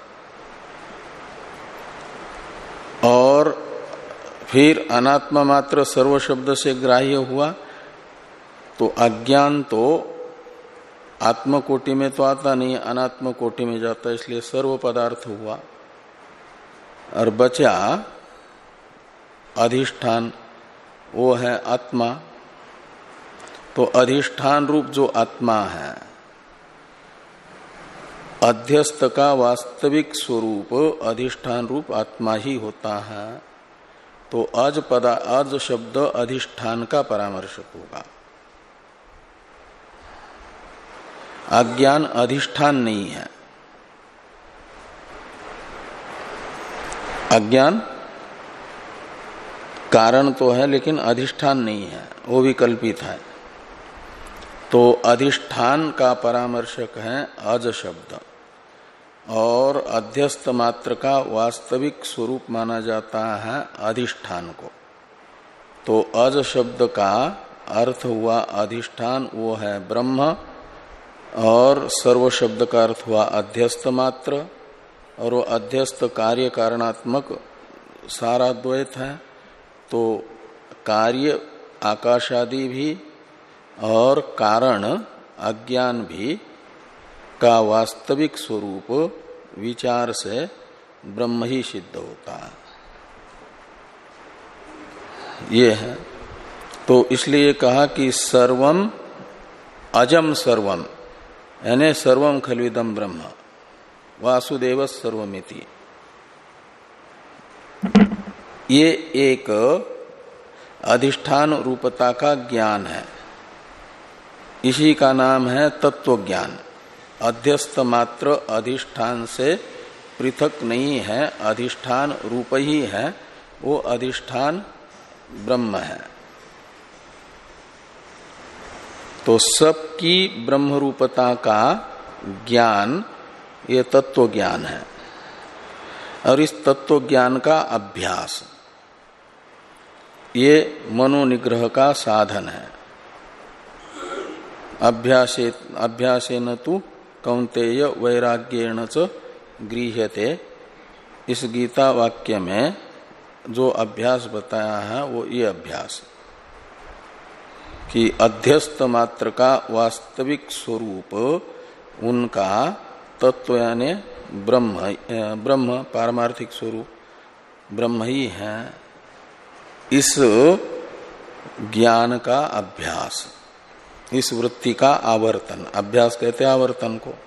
Speaker 1: और फिर अनात्मा मात्र सर्व शब्द से ग्राह्य हुआ तो अज्ञान तो आत्म कोटि में तो आता नहीं, अनात्म कोटि में जाता, इसलिए सर्व पदार्थ हुआ। और बचा अधिष्ठान, वो है आत्मा। तो अधिष्ठान रूप जो आत्मा है, अध्यस्त का वास्तविक स्वरूप अधिष्ठान रूप आत्मा ही होता है। तो अज पदा अज शब्द अधिष्ठान का परामर्शक होगा। अज्ञान अधिष्ठान नहीं है, अज्ञान कारण तो है लेकिन अधिष्ठान नहीं है, वो भी कल्पित है। तो अधिष्ठान का परामर्शक है अज शब्द, और अध्यस्त मात्र का वास्तविक स्वरूप माना जाता है अधिष्ठान को। तो अज शब्द का अर्थ हुआ अधिष्ठान, वो है ब्रह्म, और सर्व शब्द का अर्थ हुआ अध्यस्त मात्र, और वो अध्यस्त कार्य कारणात्मक सारा द्वैत है। तो कार्य आकाशादि भी और कारण अज्ञान भी का वास्तविक स्वरूप विचार से ब्रह्म ही सिद्ध होता है, ये है। तो इसलिए कहा कि सर्वम अजम सर्वम, यानी सर्वम खलविदम ब्रह्म वासुदेव सर्वमिति। ये एक अधिष्ठान रूपता का ज्ञान है, इसी का नाम है तत्व ज्ञान। अध्यस्त मात्र अधिष्ठान से पृथक नहीं है, अधिष्ठान रूप ही है, वो अधिष्ठान ब्रह्म है। तो सबकी ब्रह्म रूपता का ज्ञान ये तत्व ज्ञान है, और इस तत्व ज्ञान का अभ्यास ये मनोनिग्रह का साधन है। अभ्यासे अभ्यासेन तु कौन्तेय वैराग्येण च गृह्यते, इस गीता वाक्य में जो अभ्यास बताया है वो ये अभ्यास कि अध्यस्त मात्र का वास्तविक स्वरूप उनका तत्व यानी ब्रह्म ब्रह्म पारमार्थिक स्वरूप ब्रह्म ही है। इस ज्ञान का अभ्यास, इस वृत्ति का आवर्तन, अभ्यास कहते हैं आवर्तन को।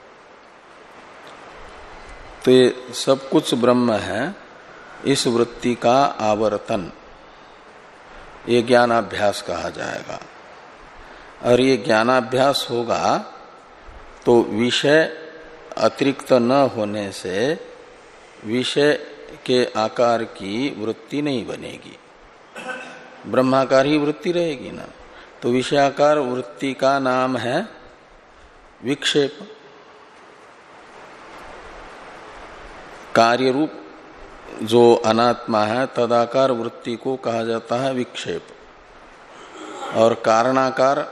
Speaker 1: तो ये सब कुछ ब्रह्म है, इस वृत्ति का आवर्तन ये ज्ञानाभ्यास कहा जाएगा। और ये ज्ञानाभ्यास होगा तो विषय अतिरिक्त न होने से विषय के आकार की वृत्ति नहीं बनेगी, ब्रह्माकार ही वृत्ति रहेगी ना। तो विषयाकार वृत्ति का नाम है विक्षेप। कार्य रूप जो अनात्मा है तदाकार वृत्ति को कहा जाता है विक्षेप, और कारणाकार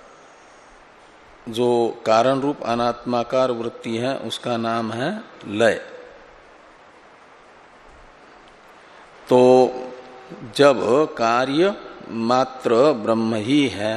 Speaker 1: जो कारण रूप अनात्माकार वृत्ति है उसका नाम है लय। तो जब कार्य मात्र ब्रह्म ही है,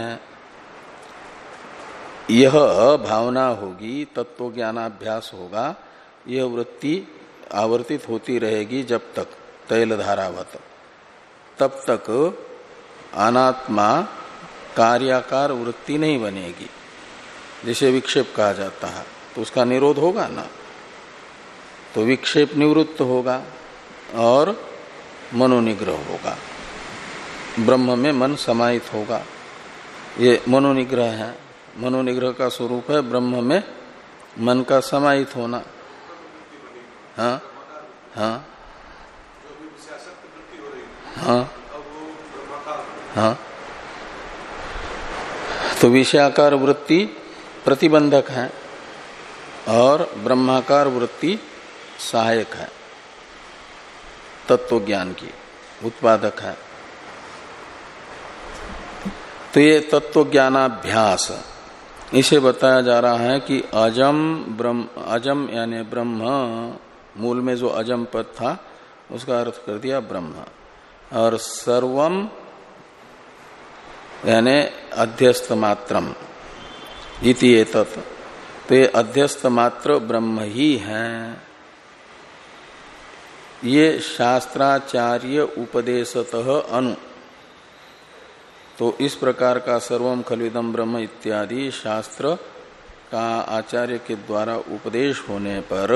Speaker 1: यह भावना होगी, तत्व ज्ञानाभ्यास होगा, यह वृत्ति आवर्तित होती रहेगी जब तक तैल धारावत, तब तक अनात्मा कार्याकार वृत्ति नहीं बनेगी, जिसे विक्षेप कहा जाता है। तो उसका निरोध होगा ना, तो विक्षेप निवृत्त होगा और मनोनिग्रह होगा, ब्रह्म में मन समाहित होगा। ये मनोनिग्रह है, मनोनिग्रह का स्वरूप है ब्रह्म में मन का समाहित होना। हाँ हाँ हाँ हाँ। तो विषयाकार वृत्ति प्रतिबंधक है और ब्रह्माकार वृत्ति सहायक है, तत्व ज्ञान की उत्पादक है। तो ये तत्व ज्ञानाभ्यास इसे बताया जा रहा है कि अजम ब्रह्म, अजम यानी ब्रह्म, मूल में जो अजम पद था उसका अर्थ कर दिया ब्रह्म, और सर्वम यानी अध्यस्त मात्रम इति एतत्, तो ये अध्यस्त मात्र ब्रह्म ही हैं। ये शास्त्राचार्य उपदेशतः अनु, तो इस प्रकार का सर्वम खलविदम ब्रह्म इत्यादि शास्त्र का आचार्य के द्वारा उपदेश होने पर,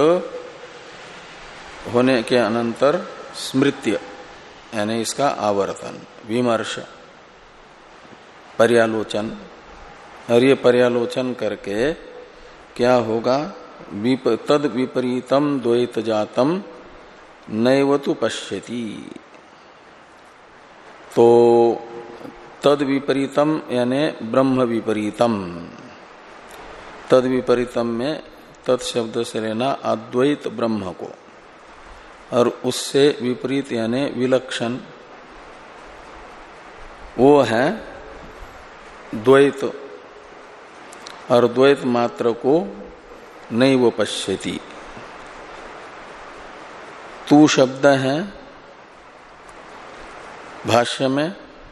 Speaker 1: होने के अनंतर स्मृत्य यानी इसका आवर्तन, विमर्श, पर्यालोचन, और ये पर्यालोचन करके क्या होगा, विप, तद विपरीतम द्वैत जातम नैव तु पश्यति। तो तद विपरीतम यानी ब्रह्म विपरीतम, तद विपरीतम में तत्शब्द से लेना अद्वैत ब्रह्म को, और उससे विपरीत यानी विलक्षण, वो है द्वैत, और द्वैत मात्र को नहीं वो पश्यति। तू शब्द है भाष्य में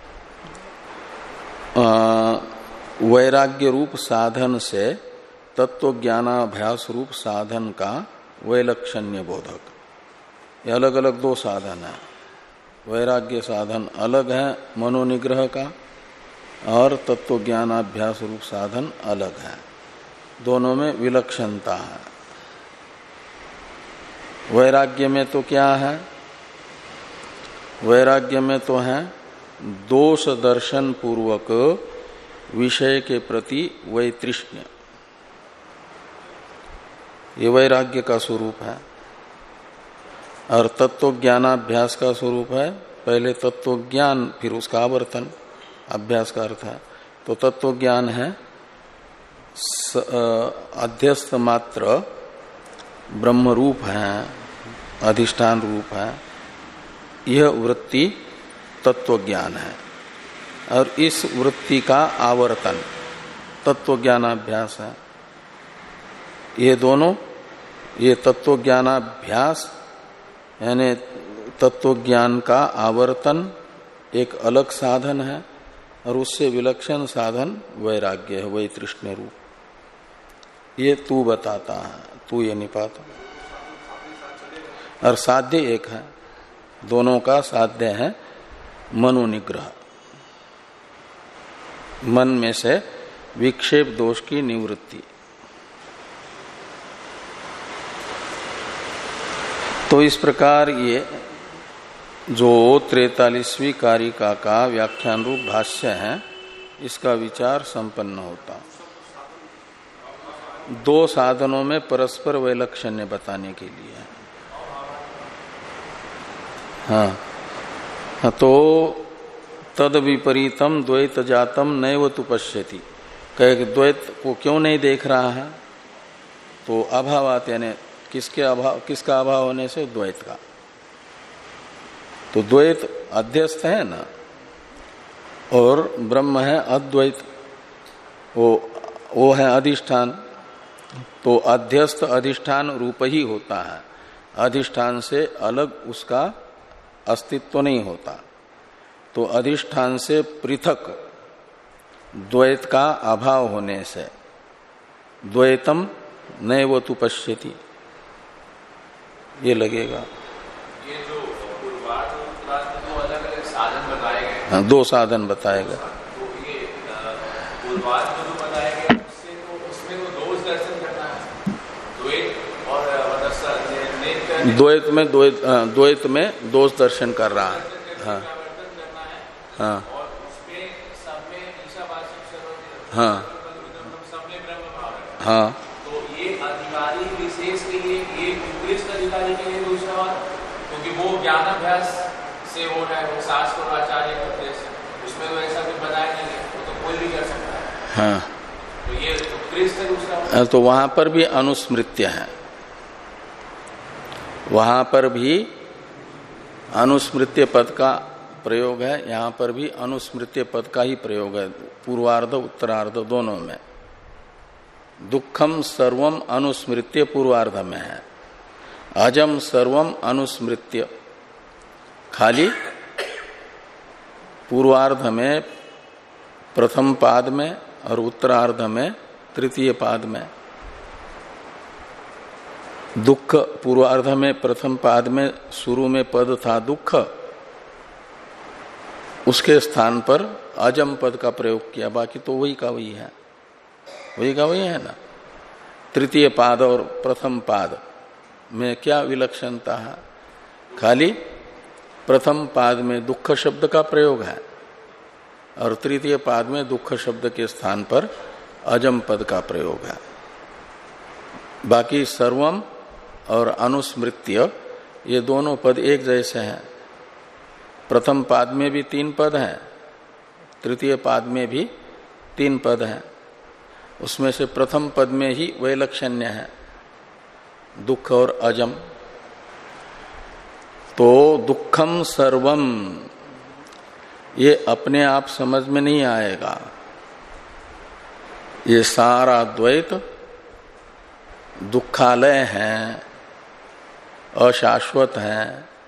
Speaker 1: वैराग्य रूप साधन से तत्व ज्ञानाभ्यास रूप साधन का वैलक्षण्य बोधक, ये अलग अलग दो साधन है। वैराग्य साधन अलग है मनोनिग्रह का, और तत्व ज्ञानाभ्यास रूप साधन अलग है, दोनों में विलक्षणता है। वैराग्य में तो क्या है, वैराग्य में तो है दोष दर्शन पूर्वक विषय के प्रति वैतृष्ण्य, ये वैराग्य का स्वरूप है। और तत्व ज्ञानाभ्यास का स्वरूप है पहले तत्व ज्ञान, फिर उसका आवर्तन, अभ्यास का अर्थ है। तो तत्व ज्ञान है अध्यस्त मात्र ब्रह्म रूप है, अधिष्ठान रूप है, यह वृत्ति तत्व ज्ञान है। और इस वृत्ति का आवर्तन तत्व ज्ञानाभ्यास है। ये दोनों, ये तत्व ज्ञानाभ्यास यानी तत्व ज्ञान का आवर्तन एक अलग साधन है, और उससे विलक्षण साधन वैराग्य है, वैतृष्ण्य रूप। ये तू बताता है, तू ये निपात, और साध्य एक है, दोनों का साध्य है मनोनिग्रह, मन में से विक्षेप दोष की निवृत्ति। तो इस प्रकार ये जो तैतालीसवीं कारिका का व्याख्यान रूप भाष्य है, इसका विचार संपन्न होता। दो साधनों में परस्पर वैलक्षण्य बताने के लिए है। हाँ, तो तद विपरीतम द्वैत जातम नैव तु पश्यति, कहे द्वैत को क्यों नहीं देख रहा है, तो अभावात यानी किसके अभाव, किसका अभाव होने से, द्वैत का। तो द्वैत अध्यस्त है ना, और ब्रह्म है अद्वैत, वो वो है अधिष्ठान। तो अध्यस्त अधिष्ठान रूप ही होता है, अधिष्ठान से अलग उसका अस्तित्व नहीं होता। तो अधिष्ठान से पृथक द्वैत का अभाव होने से द्वैतम नैव तु पश्यति, ये लगेगा।
Speaker 3: ये जो पूर्वार्ध क्लास में दो अलग अलग साधन बताए गए,
Speaker 1: हाँ, दो साधन बताए गए।
Speaker 3: तो ये पूर्वार्ध में जो बताए गए उससे तो उसमें तो दोष दर्शन करना है, द्वैत और मतलब
Speaker 1: द्वैत में द्वैत द्वैत में दोष दर्शन कर रहा है। हाँ हाँ
Speaker 3: और उसमें सब में ईशावासी सर्वज्ञ,
Speaker 1: हाँ
Speaker 3: सब में ब्रह्म भाव है।
Speaker 1: हाँ,
Speaker 3: तो ये अधिकारी विशेष के लिए, ये उत्कृष्ट अधिकारी के लिए दूसरा और, क्योंकि वो ज्ञानाभ्यास से हो रहा है, वो शास्त्र और आचार्य का उपदेश, उसमें तो ऐसा कुछ बताया नहीं है, वो तो कोई भी कर सकता है।
Speaker 1: हाँ,
Speaker 3: तो ये उत्कृष्ट है दूसरा।
Speaker 1: तो वहां पर भी अनुस्मृत्य है, वहां पर भी अनुस्मृत्य पद का प्रयोग है, यहाँ पर भी अनुस्मृत्य पद का ही प्रयोग है, पूर्वार्ध उत्तरार्ध दोनों में। दुखम सर्वम अनुस्मृत्य पूर्वार्ध में है, अजम सर्वम अनुस्मृत्य खाली पूर्वार्ध में प्रथम पाद में और उत्तरार्ध में तृतीय पाद में। दुख पूर्वार्ध में प्रथम पाद में शुरू में पद था दुख, उसके स्थान पर अजम पद का प्रयोग किया, बाकी तो वही का वही है, वही का वही है ना। तृतीय पाद और प्रथम पाद में क्या विलक्षणता है? खाली प्रथम पाद में दुख शब्द का प्रयोग है और तृतीय पाद में दुख शब्द के स्थान पर अजम पद का प्रयोग है। बाकी सर्वम और अनुस्मृत्य ये दोनों पद एक जैसे हैं। प्रथम पाद में भी तीन पद हैं, तृतीय पाद में भी तीन पद हैं। उसमें से प्रथम पद में ही वैलक्षण्य है, दुख और अजम। तो दुखम सर्वम ये अपने आप समझ में नहीं आएगा। ये सारा द्वैत दुखालय है, अशाश्वत है,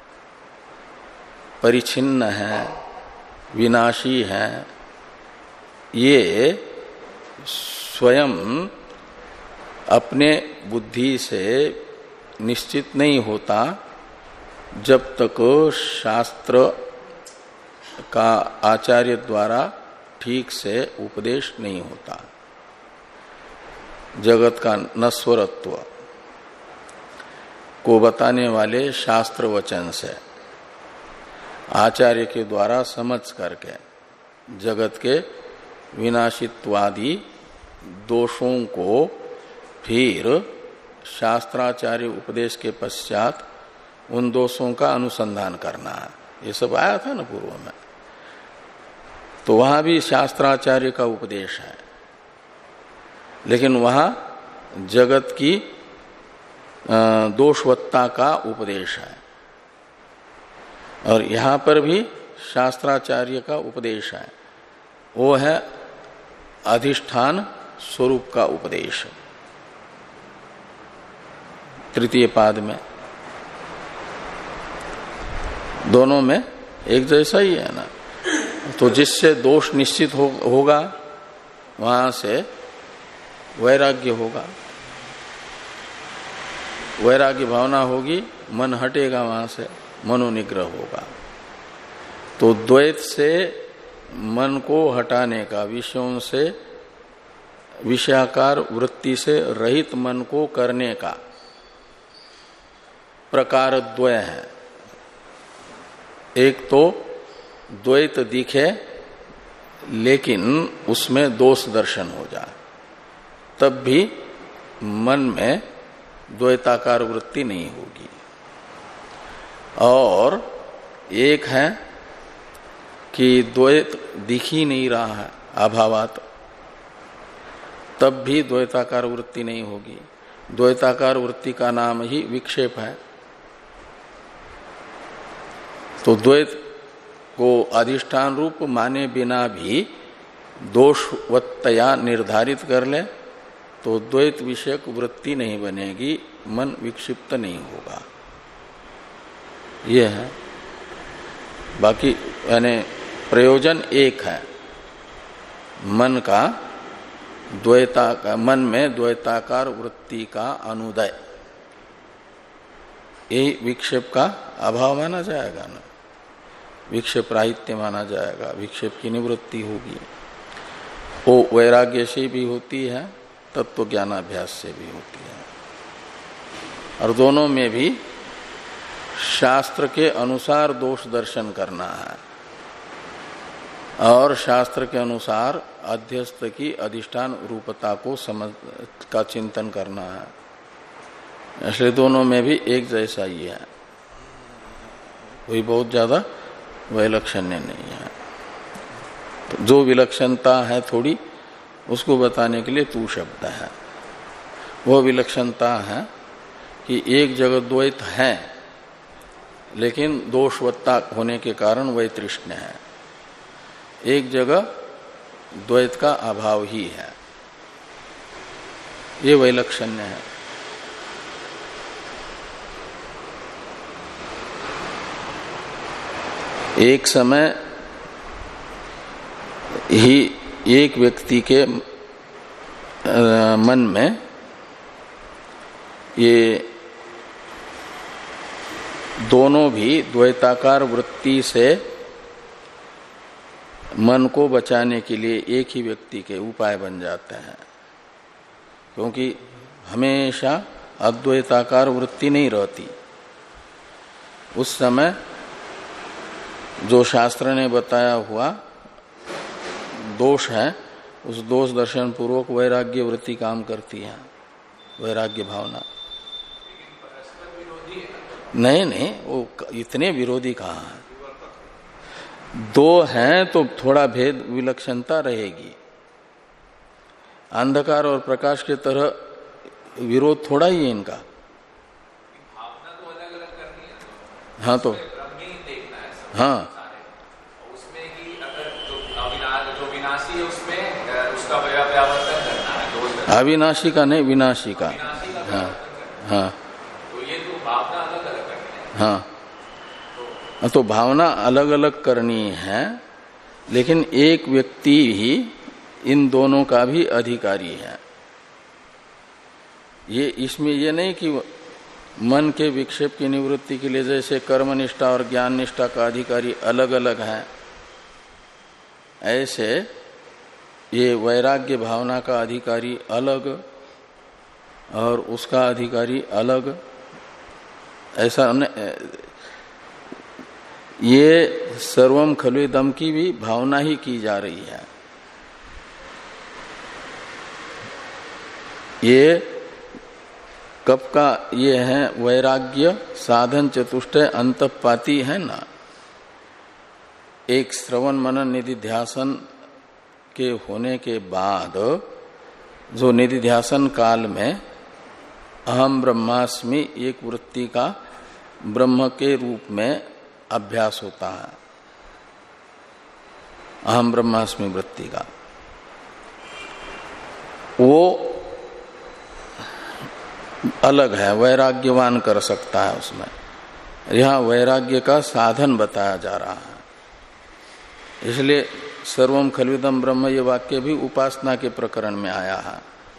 Speaker 1: परिच्छिन्न है, विनाशी है। ये स्वयं अपने बुद्धि से निश्चित नहीं होता जब तक शास्त्र का आचार्य द्वारा ठीक से उपदेश नहीं होता। जगत का नश्वरत्व को बताने वाले शास्त्र वचन से आचार्य के द्वारा समझ करके जगत के विनाशित्वादि दोषों को फिर शास्त्राचार्य उपदेश के पश्चात उन दोषों का अनुसंधान करना है। ये सब आया था ना पूर्व में। तो वहां भी शास्त्राचार्य का उपदेश है, लेकिन वहां जगत की दोषवत्ता का उपदेश है, और यहां पर भी शास्त्राचार्य का उपदेश है। वो है अधिष्ठान स्वरूप का उपदेश तृतीय पाद में। दोनों में एक जैसा ही है ना। तो जिससे दोष निश्चित हो, होगा वहां से वैराग्य होगा, वैराग्य भावना होगी, मन हटेगा वहां से, मनोनिग्रह होगा। तो द्वैत से मन को हटाने का, विषयों से विषयाकार वृत्ति से रहित मन को करने का प्रकार द्वय है। एक तो द्वैत दिखे लेकिन उसमें दोष दर्शन हो जाए, तब भी मन में द्वैताकार वृत्ति नहीं होगी। और एक है कि द्वैत दिख ही नहीं रहा है अभावात, तब भी द्वैताकार वृत्ति नहीं होगी। द्वैताकार वृत्ति का नाम ही विक्षेप है। तो द्वैत को अधिष्ठान रूप माने बिना भी दोषवत्तया निर्धारित कर ले तो द्वैत विषयक वृत्ति नहीं बनेगी, मन विक्षिप्त नहीं होगा। ये है। बाकी यानी प्रयोजन एक है, मन का द्वैता का, मन में द्वैताकार वृत्ति का अनुदय, यही विक्षेप का अभाव माना जाएगा ना, विक्षेप राहित्य माना जाएगा, विक्षेप की निवृत्ति होगी। वो वैराग्य से भी होती है, तत्व ज्ञानाभ्यास से भी होती है। और दोनों में भी शास्त्र के अनुसार दोष दर्शन करना है और शास्त्र के अनुसार अध्यस्त की अधिष्ठान रूपता को समझ का चिंतन करना है। इसलिए दोनों में भी एक जैसा ही है, कोई बहुत ज्यादा वैलक्षण्य नहीं है। तो जो विलक्षणता है थोड़ी, उसको बताने के लिए तू शब्द है। वो विलक्षणता है कि एक जगह द्वैत है लेकिन दोषवत्ता होने के कारण वैतृष्ण्य है, एक जगह द्वैत का अभाव ही है। ये वैलक्षण्य है। एक समय ही एक व्यक्ति के मन में ये दोनों भी द्वैताकार वृत्ति से मन को बचाने के लिए एक ही व्यक्ति के उपाय बन जाते हैं, क्योंकि हमेशा अद्वैताकार वृत्ति नहीं रहती। उस समय जो शास्त्र ने बताया हुआ दोष है, उस दोष दर्शन पूर्वक वैराग्य वृत्ति काम करती है, वैराग्य भावना। नहीं नहीं, वो इतने विरोधी कहाँ है? दो हैं तो थोड़ा भेद विलक्षणता रहेगी। अंधकार और प्रकाश की तरह विरोध थोड़ा ही है इनका।
Speaker 3: भावना तो अलग अलग करनी है।
Speaker 1: हाँ तो हाँ,
Speaker 3: उसमें कि अगर जो अविनाशी जो विनाशी है उसमें उसका व्यावर्तन करना है।
Speaker 1: अविनाशी का नहीं, विनाशी का। हाँ हाँ,
Speaker 3: तो ये तो भावना अलग अलग करनी है।
Speaker 1: हाँ तो भावना अलग अलग करनी है, लेकिन एक व्यक्ति ही इन दोनों का भी अधिकारी है। ये इसमें ये नहीं कि मन के विक्षेप की निवृत्ति के लिए जैसे कर्म निष्ठा और ज्ञान निष्ठा का अधिकारी अलग अलग है, ऐसे ये वैराग्य भावना का अधिकारी अलग और उसका अधिकारी अलग, ऐसा हमने ये सर्वम खलु इदम की भी भावना ही की जा रही है। ये कब का ये है? वैराग्य साधन चतुष्टय अंतपाती है ना। एक श्रवण मनन निधिध्यासन के होने के बाद जो निधिध्यासन काल में अहम ब्रह्मास्मि एक वृत्ति का ब्रह्म के रूप में अभ्यास होता है, अहम ब्रह्मास्मि वृत्ति का, वो अलग है, वैराग्यवान कर सकता है उसमें। यहां वैराग्य का साधन बताया जा रहा है, इसलिए सर्वम खल्विदम ब्रह्म ये वाक्य भी उपासना के प्रकरण में आया है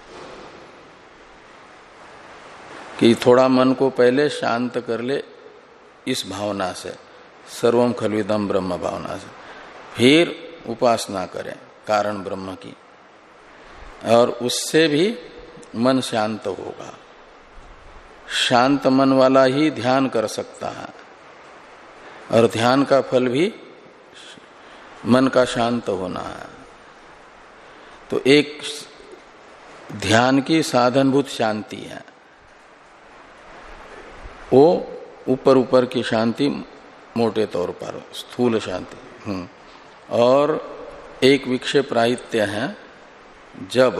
Speaker 1: कि थोड़ा मन को पहले शांत कर ले इस भावना से, सर्वम खल्विदम ब्रह्म भावना से, फिर उपासना करें कारण ब्रह्म की, और उससे भी मन शांत होगा। शांत मन वाला ही ध्यान कर सकता है, और ध्यान का फल भी मन का शांत होना है। तो एक ध्यान की साधनभूत शांति है, वो ऊपर ऊपर की शांति, मोटे तौर पर स्थूल शांति। हम्म और एक विक्षेप राहित्य है, जब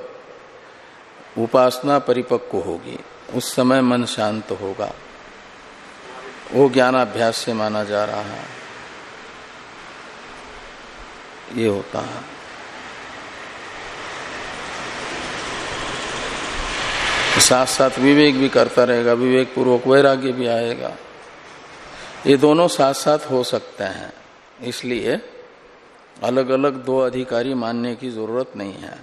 Speaker 1: उपासना परिपक्व होगी उस समय मन शांत होगा, वो ज्ञानाभ्यास से माना जा रहा है। ये होता है। साथ साथ विवेक भी करता रहेगा, विवेक पूर्वक वैराग्य भी आएगा। ये दोनों साथ साथ हो सकते हैं, इसलिए अलग अलग दो अधिकारी मानने की जरूरत नहीं है।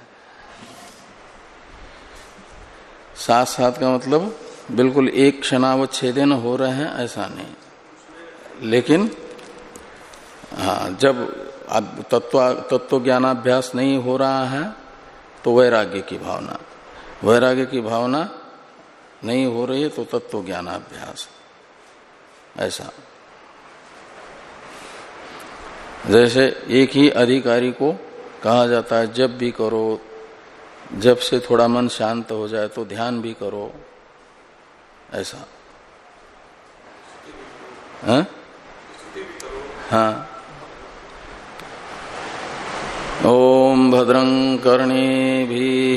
Speaker 1: साथ साथ का मतलब बिल्कुल एक क्षणावच्छेदन हो रहे हैं ऐसा नहीं, लेकिन हाँ, जब तत्व तत्व ज्ञानाभ्यास नहीं हो रहा है तो वैराग्य की भावना, वैराग्य की भावना नहीं हो रही है तो तत्व ज्ञानाभ्यास, ऐसा। जैसे एक ही अधिकारी को कहा जाता है जब भी करो, जब से थोड़ा मन शांत हो जाए तो ध्यान भी करो, ऐसा। हाँ हाँ। ओम भद्रं कर्णेभिः